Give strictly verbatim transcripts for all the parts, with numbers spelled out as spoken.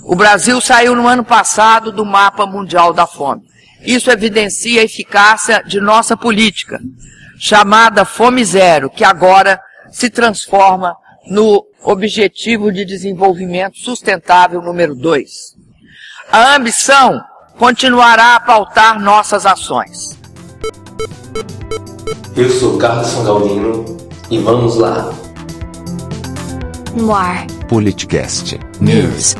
O Brasil saiu no ano passado do mapa mundial da fome. Isso evidencia a eficácia de nossa política, chamada Fome Zero, que agora se transforma no Objetivo de Desenvolvimento Sustentável número dois. A ambição continuará a pautar nossas ações. Eu sou Carlos Galdino e vamos lá. No ar. Politicast News.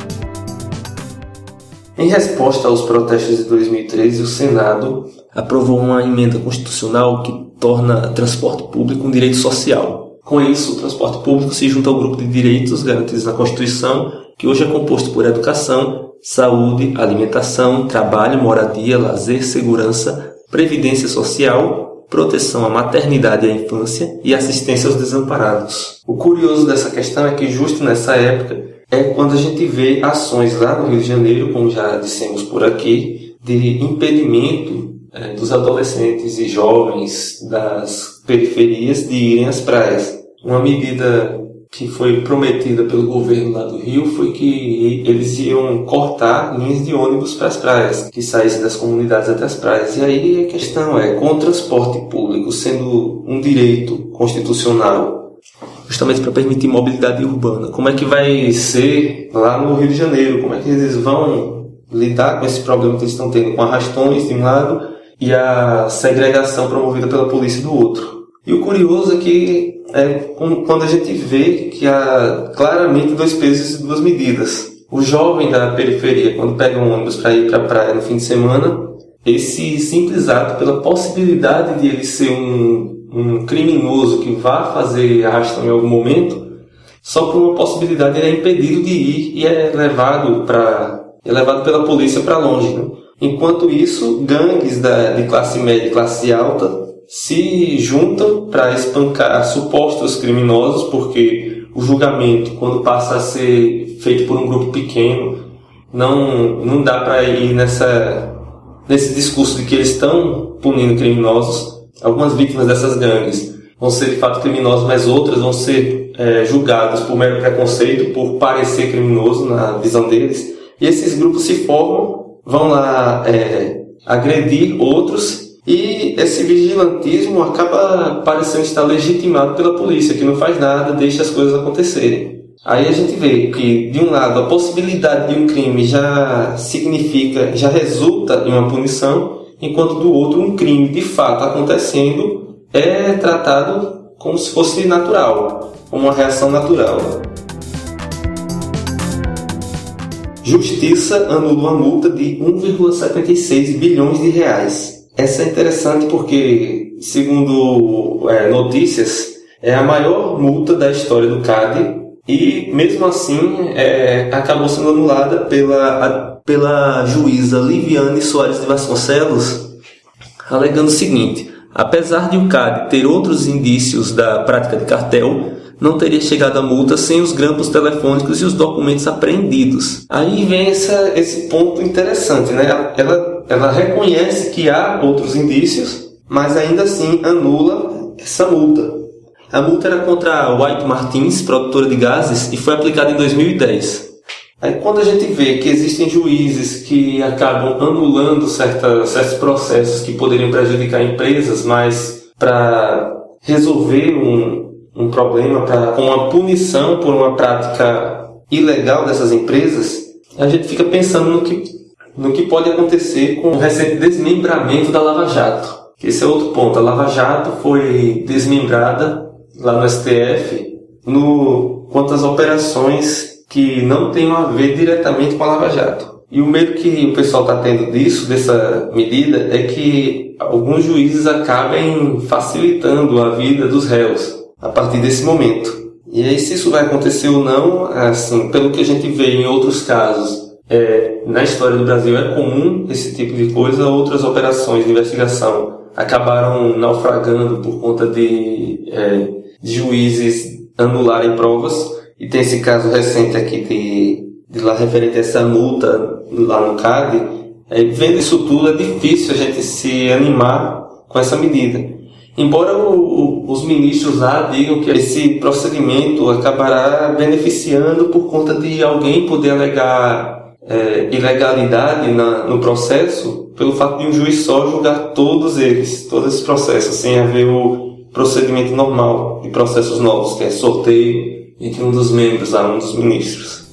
Em resposta aos protestos de dois mil e treze, o Senado aprovou uma emenda constitucional que torna transporte público um direito social. Com isso, o transporte público se junta ao grupo de direitos garantidos na Constituição, que hoje é composto por educação, saúde, alimentação, trabalho, moradia, lazer, segurança, previdência social, proteção à maternidade e à infância e assistência aos desamparados. O curioso dessa questão é que justo nessa época é quando a gente vê ações lá no Rio de Janeiro, como já dissemos por aqui, de impedimento é, dos adolescentes e jovens das periferias de irem às praias. Uma medida que foi prometida pelo governo lá do Rio foi que eles iam cortar linhas de ônibus para as praias, que saíssem das comunidades até as praias. E aí a questão é, com o transporte público sendo um direito constitucional, justamente para permitir mobilidade urbana, como é que vai ser lá no Rio de Janeiro? Como é que eles vão lidar com esse problema que eles estão tendo com arrastões de um lado e a segregação promovida pela polícia do outro? E o curioso é que é quando a gente vê que há claramente dois pesos e duas medidas. O jovem da periferia, quando pega um ônibus para ir para a praia no fim de semana, esse simples ato, pela possibilidade de ele ser um, um criminoso que vá fazer arrastão em algum momento, só por uma possibilidade ele é impedido de ir e é levado, pra, é levado pela polícia para longe. Né? Enquanto isso, gangues da, de classe média e classe alta se juntam para espancar supostos criminosos, porque o julgamento, quando passa a ser feito por um grupo pequeno, não, não dá para ir nessa, nesse discurso de que eles estão punindo criminosos. Algumas vítimas dessas gangues vão ser de fato criminosos, mas outras vão ser é, julgadas por mero preconceito, por parecer criminoso na visão deles. E esses grupos se formam, vão lá é, agredir outros. E esse vigilantismo acaba parecendo estar legitimado pela polícia, que não faz nada, deixa as coisas acontecerem. Aí a gente vê que, de um lado, a possibilidade de um crime já significa, já resulta em uma punição, enquanto do outro, um crime de fato acontecendo é tratado como se fosse natural, como uma reação natural. Justiça anula uma multa de um vírgula setenta e seis bilhões de reais. Essa é interessante porque, segundo é, notícias, é a maior multa da história do C A D e, mesmo assim, é, acabou sendo anulada pela, a, pela juíza Liviane Soares de Vasconcelos, alegando o seguinte: apesar de o C A D ter outros indícios da prática de cartel, não teria chegado a multa sem os grampos telefônicos e os documentos apreendidos. Aí vem essa, esse ponto interessante, né? Ela, ela reconhece que há outros indícios, mas ainda assim anula essa multa. A multa era contra a White Martins, produtora de gases, e foi aplicada em dois mil e dez. Aí quando a gente vê que existem juízes que acabam anulando certa, certos processos que poderiam prejudicar empresas, mas para resolver um um problema pra, com uma punição por uma prática ilegal dessas empresas, a gente fica pensando no que, no que pode acontecer com o recente desmembramento da Lava Jato. Esse é outro ponto. A Lava Jato foi desmembrada lá no S T F no, quanto às operações que não tenham a ver diretamente com a Lava Jato. E o medo que o pessoal está tendo disso, dessa medida, é que alguns juízes acabem facilitando a vida dos réus a partir desse momento. E aí, se isso vai acontecer ou não, assim, pelo que a gente vê em outros casos, é, na história do Brasil é comum esse tipo de coisa. Outras operações de investigação acabaram naufragando por conta de, é, de juízes anularem provas. E tem esse caso recente aqui de, de lá referente a essa multa lá no C A D. É, vendo isso tudo, é difícil a gente se animar com essa medida. Embora o, o, os ministros lá digam que esse procedimento acabará beneficiando por conta de alguém poder alegar é, ilegalidade na, no processo pelo fato de um juiz só julgar todos eles, todos esses processos, sem haver o procedimento normal de processos novos, que é sorteio entre um dos membros, um dos ministros.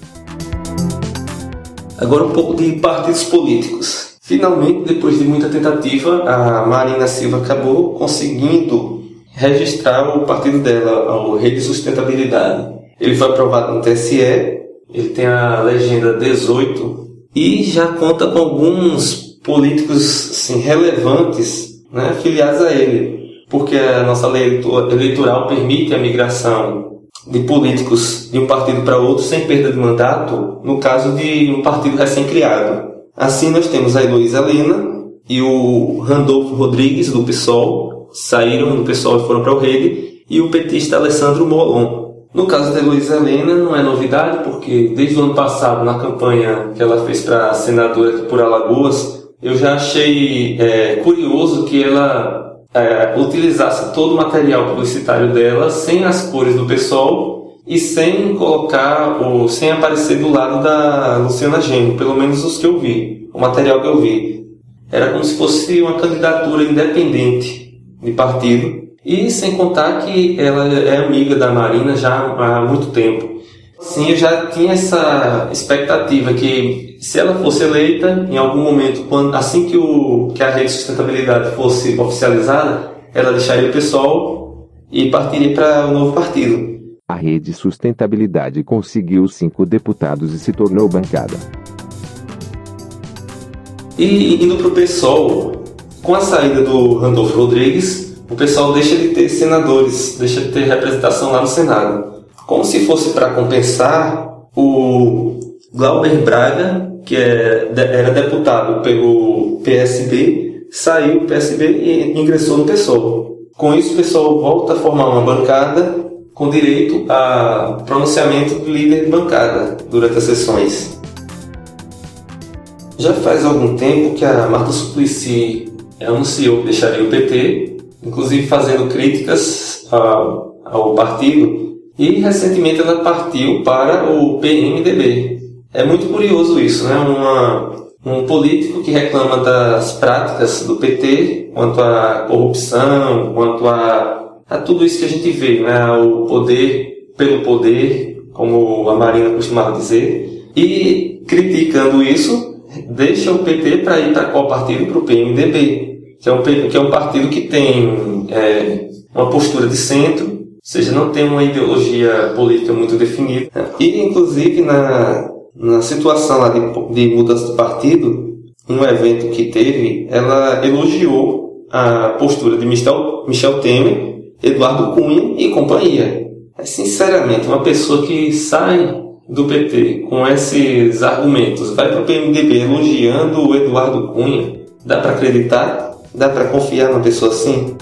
Agora um pouco de partidos políticos. Finalmente, depois de muita tentativa, a Marina Silva acabou conseguindo registrar o partido dela, o Rede Sustentabilidade. Ele foi aprovado no T S E, ele tem a legenda dezoito e já conta com alguns políticos assim, relevantes, né, filiados a ele, porque a nossa lei eleitoral permite a migração de políticos de um partido para outro sem perda de mandato, no caso de um partido recém-criado. Assim, nós temos a Heloísa Helena e o Randolfo Rodrigues, do PSOL, saíram do PSOL e foram para o Rede, e o petista Alessandro Molon. No caso da Heloísa Helena, não é novidade, porque desde o ano passado, na campanha que ela fez para senadora aqui por Alagoas, eu já achei é, curioso que ela é, utilizasse todo o material publicitário dela sem as cores do PSOL e sem colocar, ou sem aparecer do lado da Luciana Genro, pelo menos os que eu vi, o material que eu vi. Era como se fosse uma candidatura independente de partido, e sem contar que ela é amiga da Marina já há muito tempo. Sim, eu já tinha essa expectativa que, se ela fosse eleita, em algum momento, quando, assim que, o, que a Rede de Sustentabilidade fosse oficializada, ela deixaria o PSOL e partiria para o novo partido. A Rede Sustentabilidade conseguiu cinco deputados e se tornou bancada. E indo para o PSOL, com a saída do Randolfo Rodrigues, o PSOL deixa de ter senadores, deixa de ter representação lá no Senado. Como se fosse para compensar, o Glauber Braga, que é, era deputado pelo P S B, saiu do P S B e ingressou no PSOL. Com isso, o PSOL volta a formar uma bancada com direito a pronunciamento do líder de bancada durante as sessões. Já faz algum tempo que a Marta Suplicy anunciou que deixaria o P T, inclusive fazendo críticas ao, ao partido, e recentemente ela partiu para o P M D B. É muito curioso isso, né? Uma, um político que reclama das práticas do P T quanto à corrupção, quanto a, a tudo isso que a gente vê, né? O poder pelo poder, como a Marina costumava dizer, e criticando isso, deixa o P T para ir para qual partido? Para o P M D B. Que é, um, que é um partido que tem é, uma postura de centro, ou seja, não tem uma ideologia política muito definida. E, inclusive, na, na situação lá de, de mudança de partido, em um evento que teve, ela elogiou a postura de Michel, Michel Temer, Eduardo Cunha e companhia. É, sinceramente, uma pessoa que sai do P T com esses argumentos, vai para o P M D B elogiando o Eduardo Cunha, dá para acreditar? Dá para confiar numa pessoa assim?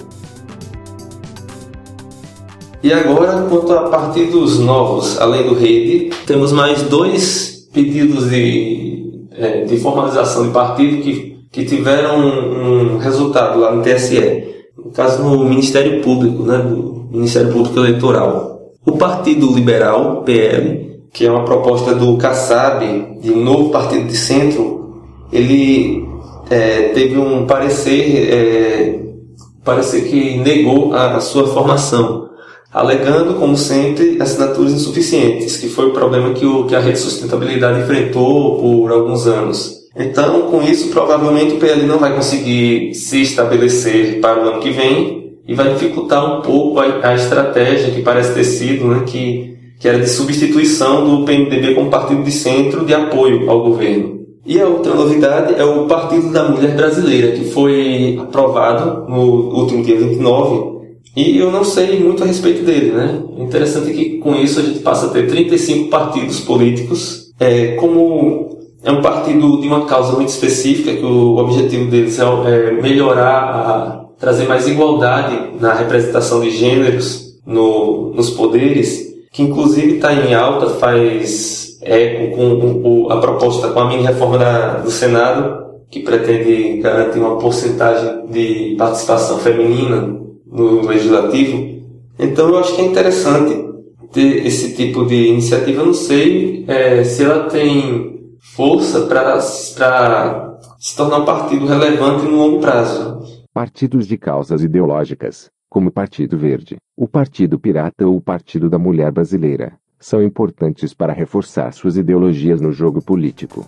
E agora, quanto a partidos novos, além do Rede, temos mais dois pedidos de, é, de formalização de partido que, que tiveram um, um resultado lá no T S E. No caso, no Ministério Público, né, do Ministério Público Eleitoral. O Partido Liberal, P L, que é uma proposta do Kassab, de um novo partido de centro, ele... É, teve um parecer, é, parecer que negou a, a sua formação, alegando, como sempre, assinaturas insuficientes, que foi o problema que, o, que a Rede de Sustentabilidade enfrentou por alguns anos. Então, com isso, provavelmente o P L não vai conseguir se estabelecer para o ano que vem e vai dificultar um pouco a, a estratégia que parece ter sido, né, que, que era de substituição do P M D B como partido de centro de apoio ao governo. E a outra novidade é o Partido da Mulher Brasileira, que foi aprovado no último dia vinte e nove, e eu não sei muito a respeito dele, né? O interessante é que com isso a gente passa a ter trinta e cinco partidos políticos, é, como é um partido de uma causa muito específica, que o objetivo deles é melhorar, a, trazer mais igualdade na representação de gêneros no, nos poderes, que inclusive está em alta, faz... eco com a proposta, com a mini-reforma da, do Senado, que pretende garantir uma porcentagem de participação feminina no Legislativo. Então eu acho que é interessante ter esse tipo de iniciativa. Eu não sei é, se ela tem força para se tornar um partido relevante no longo prazo. Partidos de causas ideológicas, como o Partido Verde, o Partido Pirata ou o Partido da Mulher Brasileira, são importantes para reforçar suas ideologias no jogo político.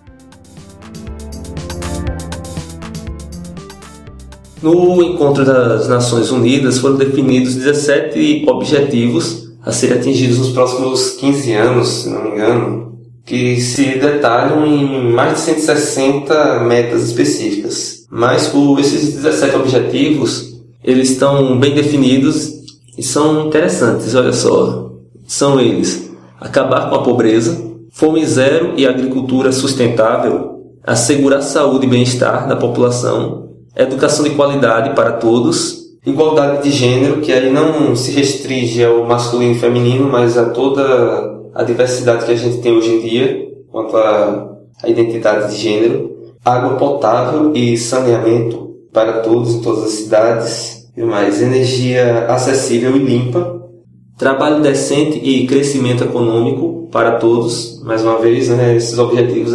No encontro das Nações Unidas foram definidos dezessete objetivos a serem atingidos nos próximos quinze anos, se não me engano, que se detalham em mais de cento e sessenta metas específicas. Mas por esses dezessete objetivos, eles estão bem definidos e são interessantes, olha só. São eles: acabar com a pobreza, fome zero e agricultura sustentável, assegurar saúde e bem-estar da população, educação de qualidade para todos, igualdade de gênero, que aí não se restringe ao masculino e feminino, mas a toda a diversidade que a gente tem hoje em dia, quanto à, à identidade de gênero, água potável e saneamento para todos em todas as cidades, e mais energia acessível e limpa, trabalho decente e crescimento econômico para todos. Mais uma vez, né, esses objetivos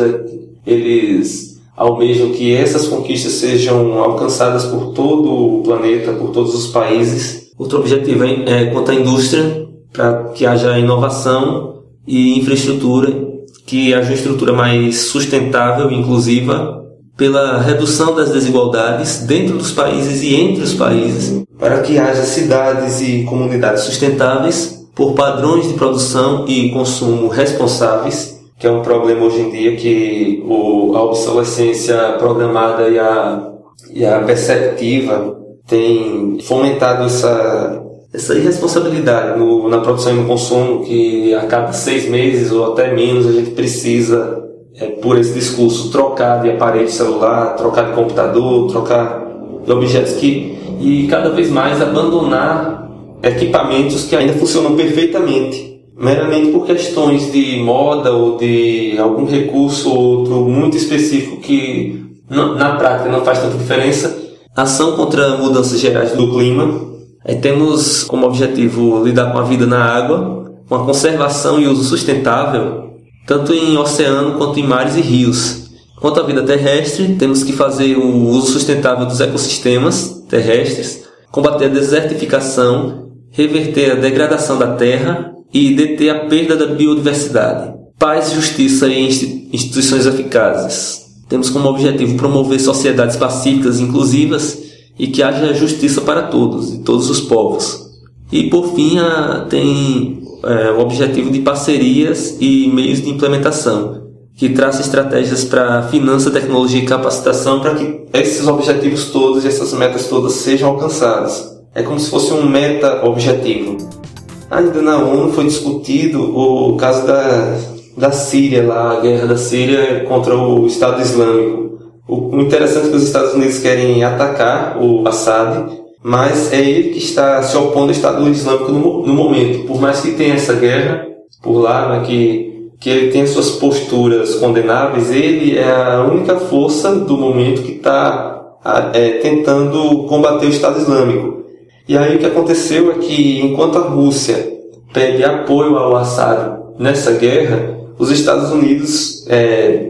eles almejam que essas conquistas sejam alcançadas por todo o planeta, por todos os países. Outro objetivo é, é quanto à indústria, para que haja inovação e infraestrutura, que haja uma estrutura mais sustentável e inclusiva, pela redução das desigualdades dentro dos países e entre os países, para que haja cidades e comunidades sustentáveis, por padrões de produção e consumo responsáveis, que é um problema hoje em dia, que o, a obsolescência programada e a, e a perceptiva tem fomentado essa, essa irresponsabilidade no, na produção e no consumo, que a cada seis meses ou até menos a gente precisa, é, por esse discurso, trocar de aparelho celular, trocar de computador, trocar de objetos que, e cada vez mais abandonar equipamentos que ainda funcionam perfeitamente, meramente por questões de moda ou de algum recurso ou outro muito específico que na prática não faz tanta diferença. Ação contra mudanças gerais do clima. Aí temos como objetivo lidar com a vida na água, com a conservação e uso sustentável, tanto em oceano quanto em mares e rios. Quanto à vida terrestre, temos que fazer o uso sustentável dos ecossistemas terrestres, combater a desertificação, reverter a degradação da terra e deter a perda da biodiversidade. Paz, justiça e instituições eficazes. Temos como objetivo promover sociedades pacíficas e inclusivas e que haja justiça para todos, e todos os povos. E por fim, a, tem é, o objetivo de parcerias e meios de implementação, que traça estratégias para finança, tecnologia e capacitação para que esses objetivos todos e essas metas todas sejam alcançadas. É como se fosse um meta-objetivo. Ainda na ONU foi discutido o caso da, da Síria, lá, a guerra da Síria contra o Estado Islâmico. O, o interessante é que os Estados Unidos querem atacar o Assad, mas é ele que está se opondo ao Estado Islâmico no, no momento. Por mais que tenha essa guerra por lá, né, que, que ele tenha suas posturas condenáveis, ele é a única força do momento que está é, tentando combater o Estado Islâmico. E aí o que aconteceu é que, enquanto a Rússia pede apoio ao Assad nessa guerra, os Estados Unidos, é,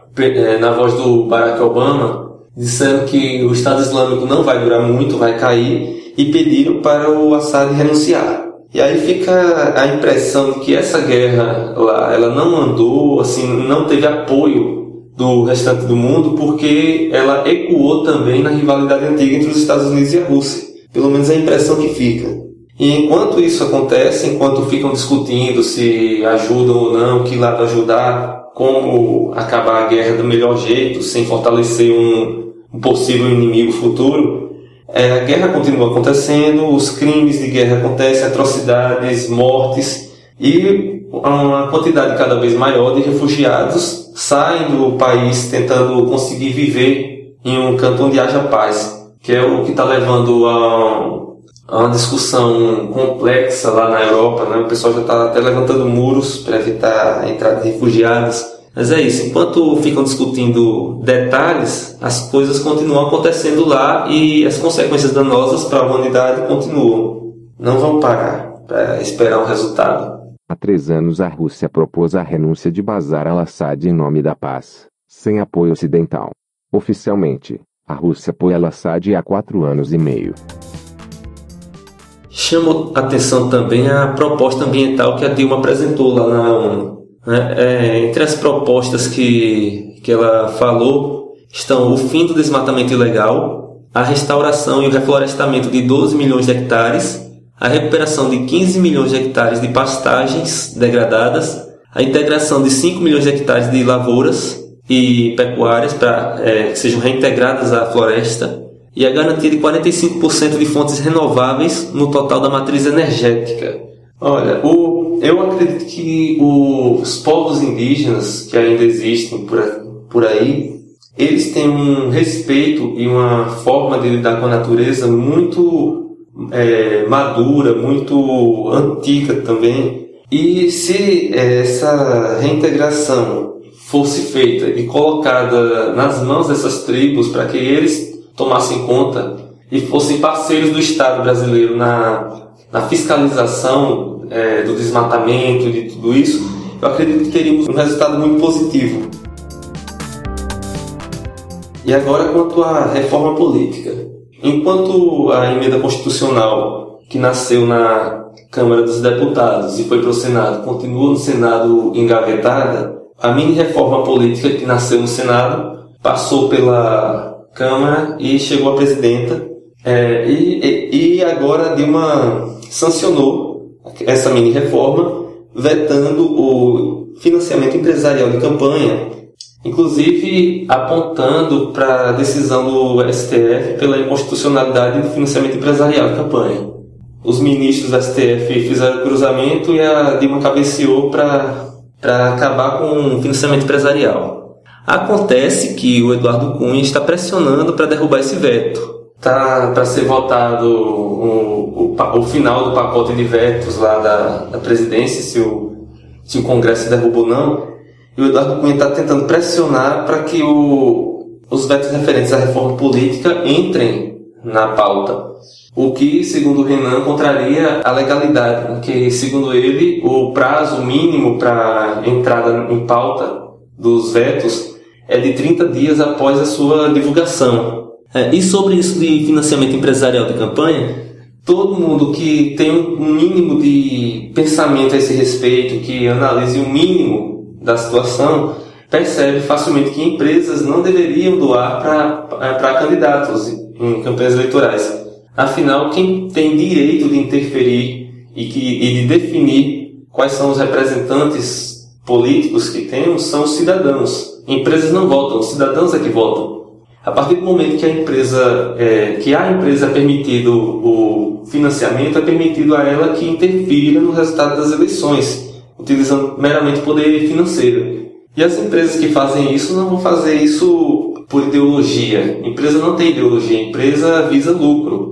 é, na voz do Barack Obama, disseram que o Estado Islâmico não vai durar muito, vai cair, e pediram para o Assad renunciar. E aí fica a impressão de que essa guerra lá, ela não andou, assim, não teve apoio do restante do mundo, porque ela ecoou também na rivalidade antiga entre os Estados Unidos e a Rússia. Pelo menos é a impressão que fica. E enquanto isso acontece, enquanto ficam discutindo se ajudam ou não, que lado ajudar, como acabar a guerra do melhor jeito, sem fortalecer um, um possível inimigo futuro, é, a guerra continua acontecendo, os crimes de guerra acontecem, atrocidades, mortes, e uma quantidade cada vez maior de refugiados saem do país tentando conseguir viver em um canto onde haja paz, que é o que está levando a, a uma discussão complexa lá na Europa, né? O pessoal já está até levantando muros para evitar a entrada de refugiados. Mas é isso, enquanto ficam discutindo detalhes, as coisas continuam acontecendo lá e as consequências danosas para a humanidade continuam. Não vão parar para esperar um resultado. Há três anos a Rússia propôs a renúncia de Bashar al-Assad em nome da paz, sem apoio ocidental. Oficialmente, a Rússia apoia al-Assad há quatro anos e meio. Chama atenção também a proposta ambiental que a Dilma apresentou lá na ONU. É, entre as propostas que, que ela falou estão o fim do desmatamento ilegal, a restauração e o reflorestamento de doze milhões de hectares, a recuperação de quinze milhões de hectares de pastagens degradadas, a integração de cinco milhões de hectares de lavouras e pecuárias para é, que sejam reintegradas à floresta e a garantia de quarenta e cinco por cento de fontes renováveis no total da matriz energética. Olha, o, eu acredito que os povos indígenas que ainda existem por, por aí, eles têm um respeito e uma forma de lidar com a natureza muito É, madura, muito antiga também. E se é, essa reintegração fosse feita e colocada nas mãos dessas tribos para que eles tomassem conta e fossem parceiros do Estado brasileiro na, na fiscalização é, do desmatamento e de tudo isso, eu acredito que teríamos um resultado muito positivo. E agora quanto à reforma política. Enquanto a emenda constitucional que nasceu na Câmara dos Deputados e foi para o Senado continua no Senado engavetada, a mini-reforma política que nasceu no Senado passou pela Câmara e chegou à presidenta. É, e, e agora a Dilma sancionou essa mini-reforma, vetando o financiamento empresarial de campanha, inclusive apontando para a decisão do S T F pela inconstitucionalidade do financiamento empresarial de campanha. Os ministros do S T F fizeram o cruzamento e a Dilma cabeceou para acabar com o financiamento empresarial. Acontece que o Eduardo Cunha está pressionando para derrubar esse veto. Está para ser votado o, o, o final do pacote de vetos lá da, da presidência, se o, se o Congresso derruba ou não. E o Eduardo Cunha está tentando pressionar para que o, os vetos referentes à reforma política entrem na pauta. O que, segundo o Renan, contraria a legalidade, porque, segundo ele, o prazo mínimo para entrada em pauta dos vetos é de trinta dias após a sua divulgação. É, e sobre isso de financiamento empresarial de campanha, todo mundo que tem um mínimo de pensamento a esse respeito, que analise o mínimo da situação, percebe facilmente que empresas não deveriam doar para candidatos em campanhas eleitorais. Afinal, quem tem direito de interferir e, que, e de definir quais são os representantes políticos que temos são os cidadãos. Empresas não votam, os cidadãos é que votam. A partir do momento que a empresa, é, que a empresa é permitido o financiamento, é permitido a ela que interfira no resultado das eleições, utilizando meramente poder financeiro. E as empresas que fazem isso não vão fazer isso por ideologia. A empresa não tem ideologia, a empresa visa lucro.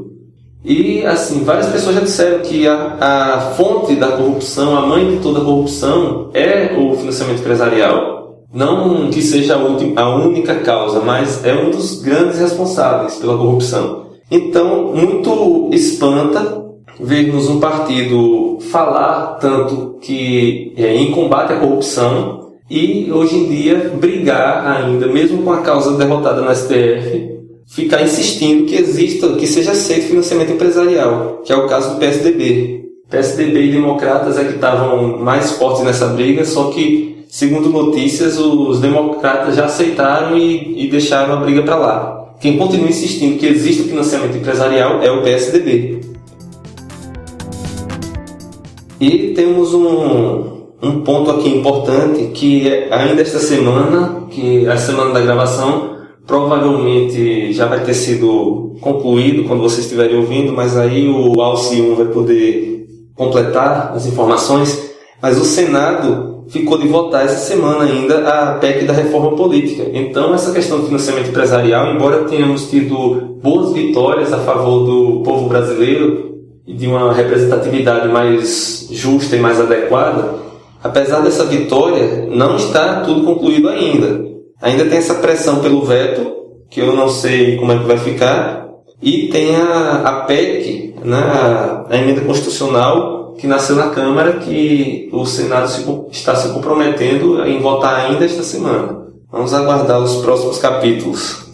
E, assim, várias pessoas já disseram que a, a fonte da corrupção, a mãe de toda a corrupção, é o financiamento empresarial. Não que seja a, última, a única causa, mas é um dos grandes responsáveis pela corrupção. Então, muito espanta vermos um partido falar tanto que é em combate à corrupção e, hoje em dia, brigar ainda, mesmo com a causa derrotada no S T F, ficar insistindo que exista, que seja aceito financiamento empresarial, que é o caso do P S D B. P S D B e democratas é que estavam mais fortes nessa briga, só que, segundo notícias, os democratas já aceitaram e, e deixaram a briga para lá. Quem continua insistindo que existe financiamento empresarial é o P S D B. E temos um, um ponto aqui importante, que é ainda esta semana, que é a semana da gravação, provavelmente já vai ter sido concluído quando vocês estiverem ouvindo, mas aí o Alci um vai poder completar as informações. Mas o Senado ficou de votar essa semana ainda a P E C da reforma política. Então, essa questão do financiamento empresarial, embora tenhamos tido boas vitórias a favor do povo brasileiro e de uma representatividade mais justa e mais adequada, apesar dessa vitória, não está tudo concluído ainda. Ainda tem essa pressão pelo veto, que eu não sei como é que vai ficar, e tem a, a P E C, né, a, a emenda constitucional, que nasceu na Câmara, que o Senado se, está se comprometendo em votar ainda esta semana. Vamos aguardar os próximos capítulos.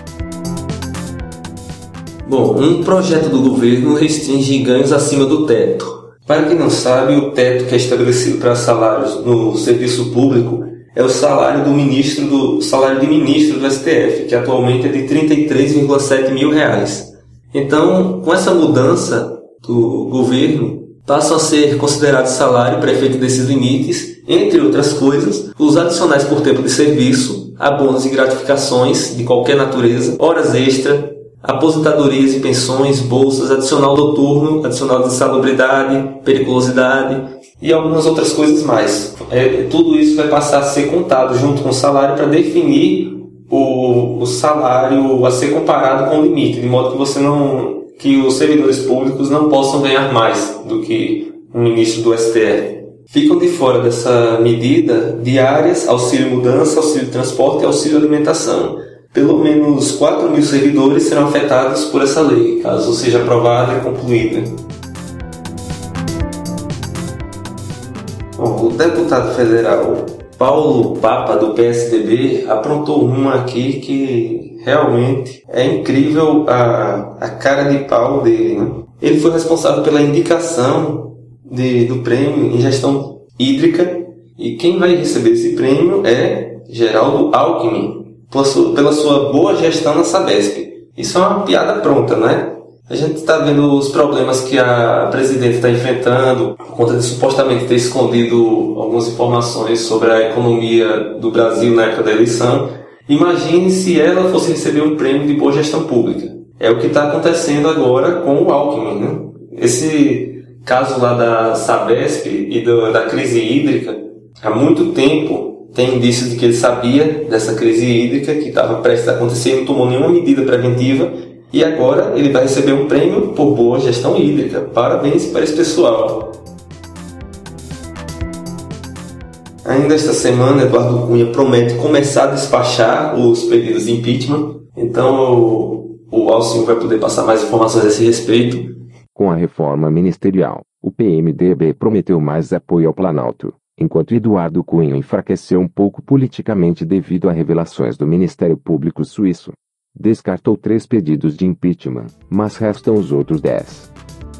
Bom, um projeto do governo restringe ganhos acima do teto. Para quem não sabe, o teto que é estabelecido para salários no serviço público é o salário do ministro do salário de ministro do S T F, que atualmente é de trinta e três vírgula sete mil reais. Então, com essa mudança do governo, passam a ser considerados salário para efeito desses limites, entre outras coisas, os adicionais por tempo de serviço, abonos e gratificações de qualquer natureza, horas extra, aposentadorias e pensões, bolsas, adicional noturno, adicional de insalubridade, periculosidade e algumas outras coisas mais. É, tudo isso vai passar a ser contado junto com o salário para definir o, o salário a ser comparado com o limite, de modo que você não, que os servidores públicos não possam ganhar mais do que um ministro do S T F. Ficam de fora dessa medida diárias, auxílio mudança, auxílio transporte e auxílio alimentação. Pelo menos quatro mil servidores serão afetados por essa lei, caso seja aprovada e concluída. Bom, o deputado federal Paulo Papa, do P S D B, aprontou uma aqui que realmente é incrível a, a cara de pau dele, né? Ele foi responsável pela indicação de, do prêmio em gestão hídrica, e quem vai receber esse prêmio é Geraldo Alckmin, pela sua boa gestão na Sabesp. Isso é uma piada pronta, né? A gente está vendo os problemas que a presidente está enfrentando por conta de supostamente ter escondido algumas informações sobre a economia do Brasil na época da eleição. Imagine se ela fosse receber um prêmio de boa gestão pública. É o que está acontecendo agora com o Alckmin, né? Esse caso lá da Sabesp e do, da crise hídrica, há muito tempo tem indícios de que ele sabia dessa crise hídrica que estava prestes a acontecer e não tomou nenhuma medida preventiva, e agora ele vai receber um prêmio por boa gestão hídrica. Parabéns para esse pessoal. Ainda esta semana, Eduardo Cunha promete começar a despachar os pedidos de impeachment, então o, o Alcino vai poder passar mais informações a esse respeito. Com a reforma ministerial, o P M D B prometeu mais apoio ao Planalto, enquanto Eduardo Cunha enfraqueceu um pouco politicamente devido a revelações do Ministério Público Suíço. Descartou três pedidos de impeachment, mas restam os outros dez.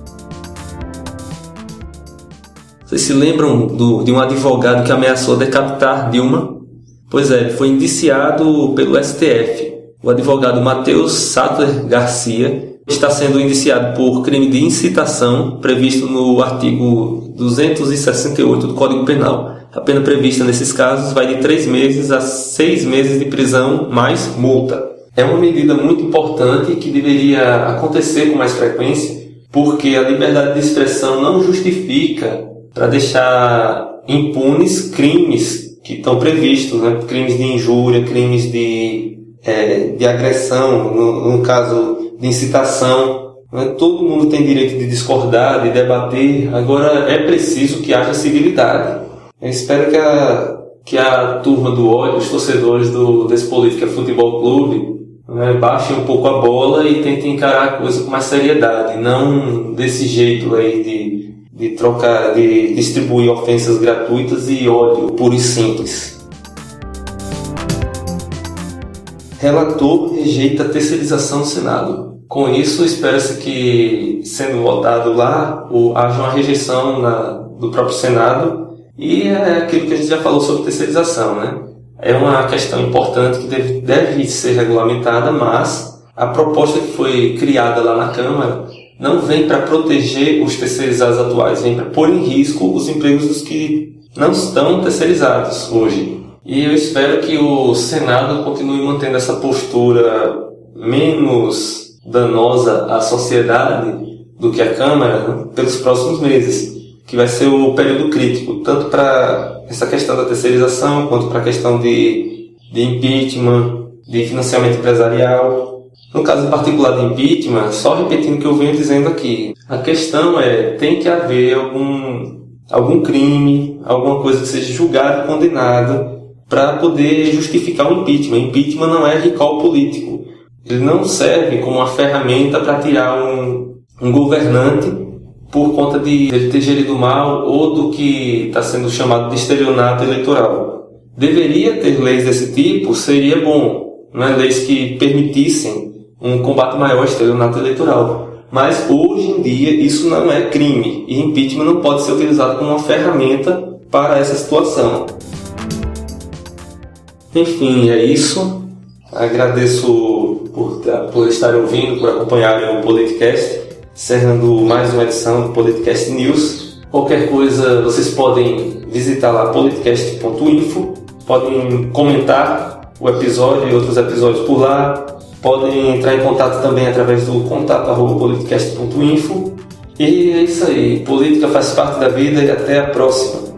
Vocês se lembram do, de um advogado que ameaçou decapitar Dilma? Pois é, ele foi indiciado pelo S T F. O advogado Matheus Sattler Garcia está sendo indiciado por crime de incitação, previsto no artigo duzentos e sessenta e oito do Código Penal. A pena prevista nesses casos vai de três meses a seis meses de prisão mais multa. É uma medida muito importante que deveria acontecer com mais frequência, porque a liberdade de expressão não justifica para deixar impunes crimes que estão previstos, né? Crimes de injúria, crimes de, é, de agressão, no, no caso de incitação. Né? Todo mundo tem direito de discordar, de debater, agora é preciso que haja civilidade. Eu espero que a, que a turma do ódio, os torcedores do Despolítica Futebol Clube, né, baixem um pouco a bola e tentem encarar a coisa com mais seriedade, não desse jeito aí de, de trocar, de distribuir ofensas gratuitas e ódio puro e simples. Relator rejeita a terceirização do Senado. Com isso, espera-se que, sendo votado lá, o, haja uma rejeição na, do próprio Senado, e é aquilo que a gente já falou sobre terceirização, né? É uma questão importante que deve, deve ser regulamentada, mas a proposta que foi criada lá na Câmara não vem para proteger os terceirizados atuais, vem para pôr em risco os empregos dos que não estão terceirizados hoje. E eu espero que o Senado continue mantendo essa postura menos danosa à sociedade do que a Câmara, né, pelos próximos meses, que vai ser o período crítico, tanto para essa questão da terceirização, quanto para a questão de, de impeachment, de financiamento empresarial. No caso em particular de impeachment, só repetindo o que eu venho dizendo aqui, a questão é, tem que haver algum, algum crime, alguma coisa que seja julgada e condenada para poder justificar o impeachment. Impeachment não é recall político. Ele não serve como uma ferramenta para tirar um, um governante por conta de ele ter gerido mal ou do que está sendo chamado de estelionato eleitoral. Deveria ter leis desse tipo, seria bom, não é? Leis que permitissem um combate maior ao estelionato eleitoral. Mas hoje em dia isso não é crime e impeachment não pode ser utilizado como uma ferramenta para essa situação. Enfim, é isso. Agradeço por, por estarem ouvindo, por acompanharem o Politicast, encerrando mais uma edição do Politicast News. Qualquer coisa vocês podem visitar lá politicast ponto info, podem comentar o episódio e outros episódios por lá, podem entrar em contato também através do contato arroba politicast ponto info. E é isso aí, política faz parte da vida e até a próxima.